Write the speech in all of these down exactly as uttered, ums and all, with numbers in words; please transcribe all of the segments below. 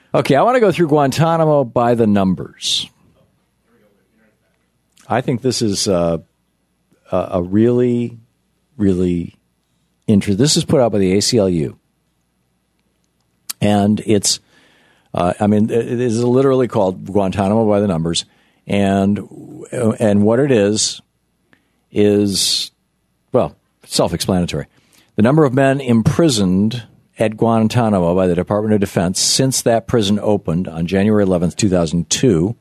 Okay, I want to go through Guantanamo by the numbers. I think this is uh, a, a really, really interesting. This is put out by the A C L U. And it's, uh, I mean, it is literally called Guantanamo by the numbers. And and what it is, is, well, self-explanatory. The number of men imprisoned at Guantanamo by the Department of Defense since that prison opened on January eleventh, two thousand two.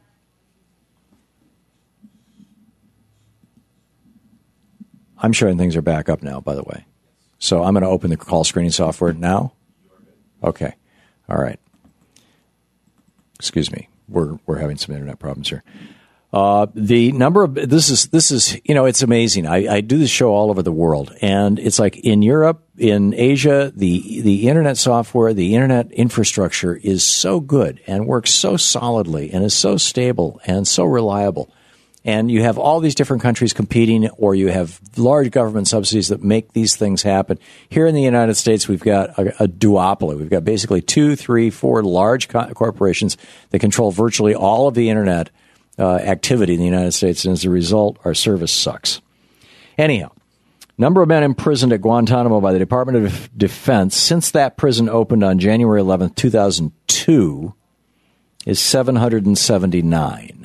I'm showing things are back up now, by the way. So I'm going to open the call screening software now. Okay. All right. Excuse me. We're we're having some internet problems here. Uh, the number of this is this is you know it's amazing. I, I do this show all over the world, and it's like in Europe, in Asia, the the internet software, the internet infrastructure is so good and works so solidly and is so stable and so reliable. And you have all these different countries competing, or you have large government subsidies that make these things happen. Here in the United States, we've got a, a duopoly. We've got basically two, three, four large co- corporations that control virtually all of the internet uh, activity in the United States. And as a result, our service sucks. Anyhow, number of men imprisoned at Guantanamo by the Department of Defense since that prison opened on January eleventh, two thousand two is seven hundred seventy-nine.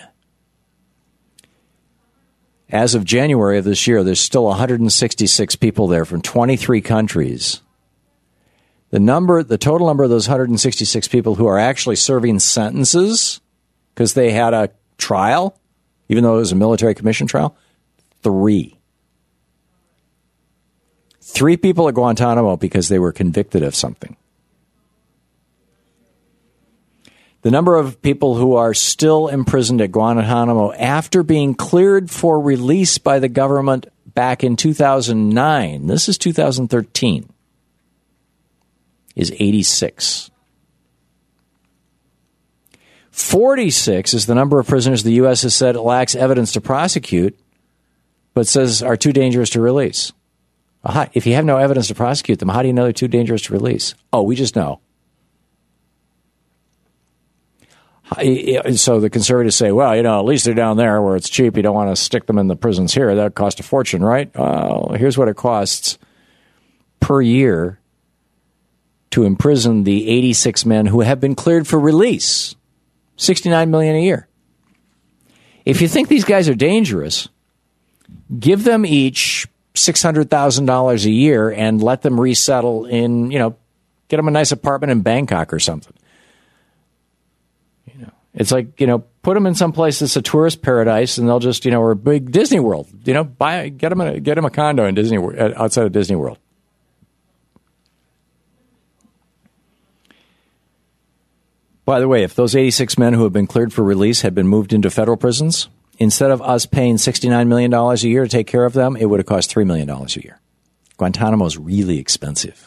As of January of this year, there's still one hundred sixty-six people there from twenty-three countries. The number, the total number of those one hundred sixty-six people who are actually serving sentences because they had a trial, even though it was a military commission trial, three. Three people at Guantanamo because they were convicted of something. The number of people who are still imprisoned at Guantanamo after being cleared for release by the government back in two thousand nine, this is two thousand thirteen, is eighty-six. forty-six is the number of prisoners the U S has said it lacks evidence to prosecute, but says are too dangerous to release. Aha, if you have no evidence to prosecute them, how do you know they're too dangerous to release? Oh, we just know. So the conservatives say, well, you know, at least they're down there where it's cheap. You don't want to stick them in the prisons here. That would cost a fortune, right? Well, here's what it costs per year to imprison the eighty-six men who have been cleared for release. sixty-nine million dollars a year. If you think these guys are dangerous, give them each six hundred thousand dollars a year and let them resettle in, you know, get them a nice apartment in Bangkok or something. It's like, you know, put them in some place that's a tourist paradise, and they'll just, you know, or a big Disney World. You know, buy get them a, get them a condo in Disney outside of Disney World. By the way, if those eighty-six men who have been cleared for release had been moved into federal prisons, instead of us paying sixty-nine million dollars a year to take care of them, it would have cost three million dollars a year. Guantanamo is really expensive.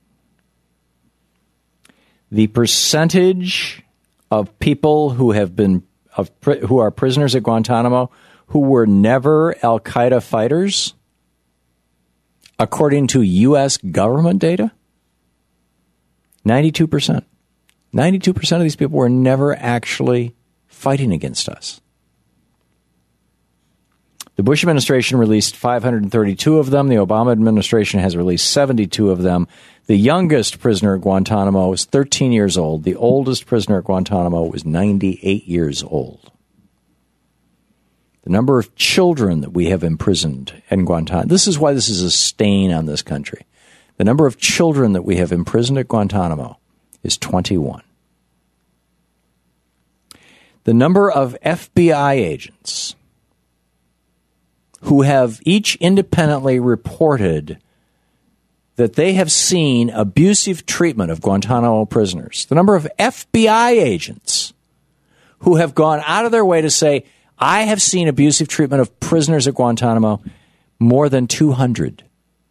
The percentage of people who have been of who are prisoners at Guantanamo who were never Al-Qaeda fighters, according to U S government data, ninety-two percent. ninety-two percent of these people were never actually fighting against us. The Bush administration released five hundred thirty-two of them. The Obama administration has released seventy-two of them. The youngest prisoner at Guantanamo was thirteen years old. The oldest prisoner at Guantanamo was ninety-eight years old. The number of children that we have imprisoned in Guantanamo, this is why this is a stain on this country. The number of children that we have imprisoned at Guantanamo is twenty-one. The number of F B I agents who have each independently reported that they have seen abusive treatment of Guantanamo prisoners. The number of F B I agents who have gone out of their way to say, I have seen abusive treatment of prisoners at Guantanamo, more than two hundred.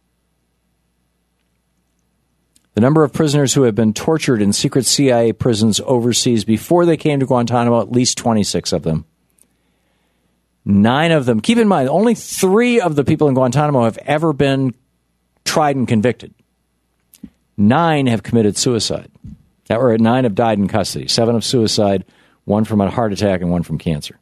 The number of prisoners who have been tortured in secret C I A prisons overseas before they came to Guantanamo, at least twenty-six of them. Nine of them. Keep in mind, only three of the people in Guantanamo have ever been tried and convicted. Nine have committed suicide. Or nine have died in custody. Seven of suicide, one from a heart attack, and one from cancer.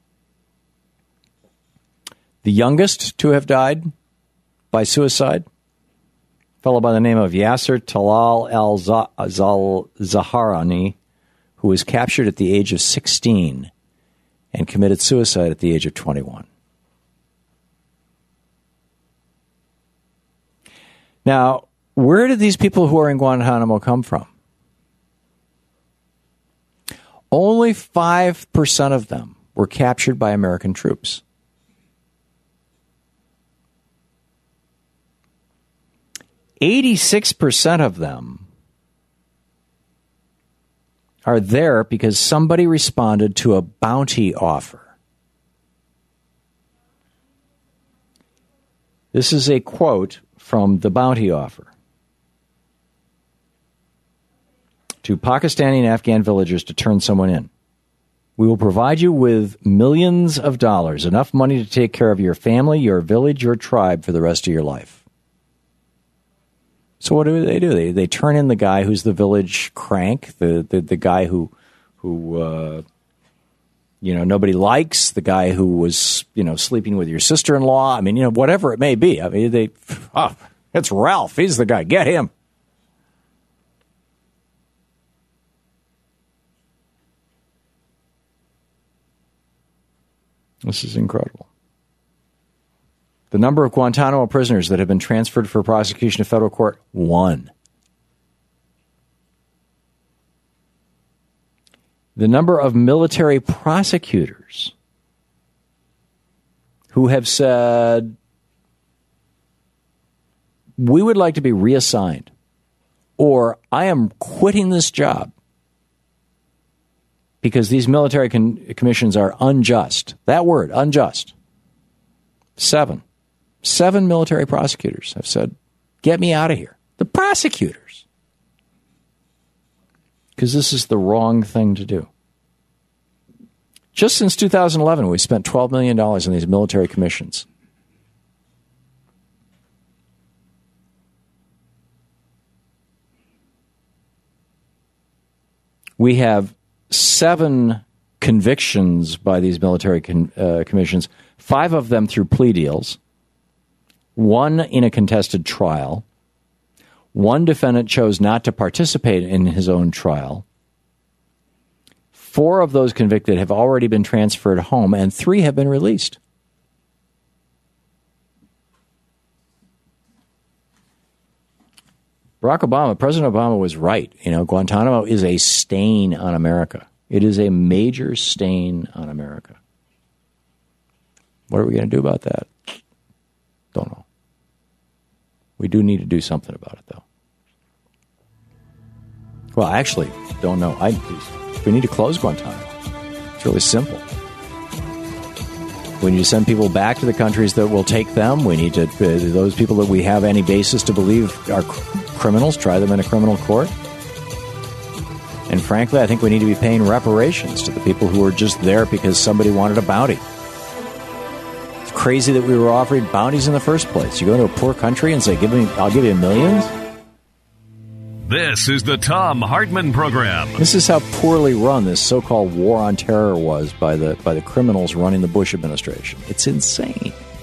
The youngest to have died by suicide, a fellow by the name of Yasser Talal al-Zaharani, who was captured at the age of sixteen and committed suicide at the age of twenty-one. Now, where did these people who are in Guantanamo come from? Only five percent of them were captured by American troops. eighty-six percent of them are there because somebody responded to a bounty offer. This is a quote from the bounty offer. To Pakistani and Afghan villagers to turn someone in. We will provide you with millions of dollars, enough money to take care of your family, your village, your tribe for the rest of your life. So what do they do? They they turn in the guy who's the village crank, the the, the guy who who uh, you know nobody likes, the guy who was you know sleeping with your sister-in-law. I mean, you know, whatever it may be. I mean, they oh, it's Ralph. He's the guy. Get him. This is incredible. The number of Guantanamo prisoners that have been transferred for prosecution to federal court, one. The number of military prosecutors who have said, we would like to be reassigned, or I am quitting this job because these military con- commissions are unjust. That word, unjust. Seven. Seven military prosecutors have said, get me out of here. The prosecutors. Because this is the wrong thing to do. Just since two thousand eleven, we spent twelve million dollars on these military commissions. We have seven convictions by these military con- uh, commissions, five of them through plea deals, one in a contested trial. One defendant chose not to participate in his own trial. Four of those convicted have already been transferred home, and three have been released. Barack Obama, President Obama was right. You know, Guantanamo is a stain on America. It is a major stain on America. What are we going to do about that? Don't know. We do need to do something about it, though. Well, actually, don't know. I we need to close Guantanamo. It's really simple. We need to send people back to the countries that will take them. We need to, uh, those people that we have any basis to believe are cr- criminals, try them in a criminal court. And frankly, I think we need to be paying reparations to the people who are just there because somebody wanted a bounty. It's crazy that we were offering bounties in the first place. You go into a poor country and say, "Give me, I'll give you millions." This is the Thom Hartmann Program. This is how poorly run this so-called war on terror was by the by the criminals running the Bush administration. It's insane.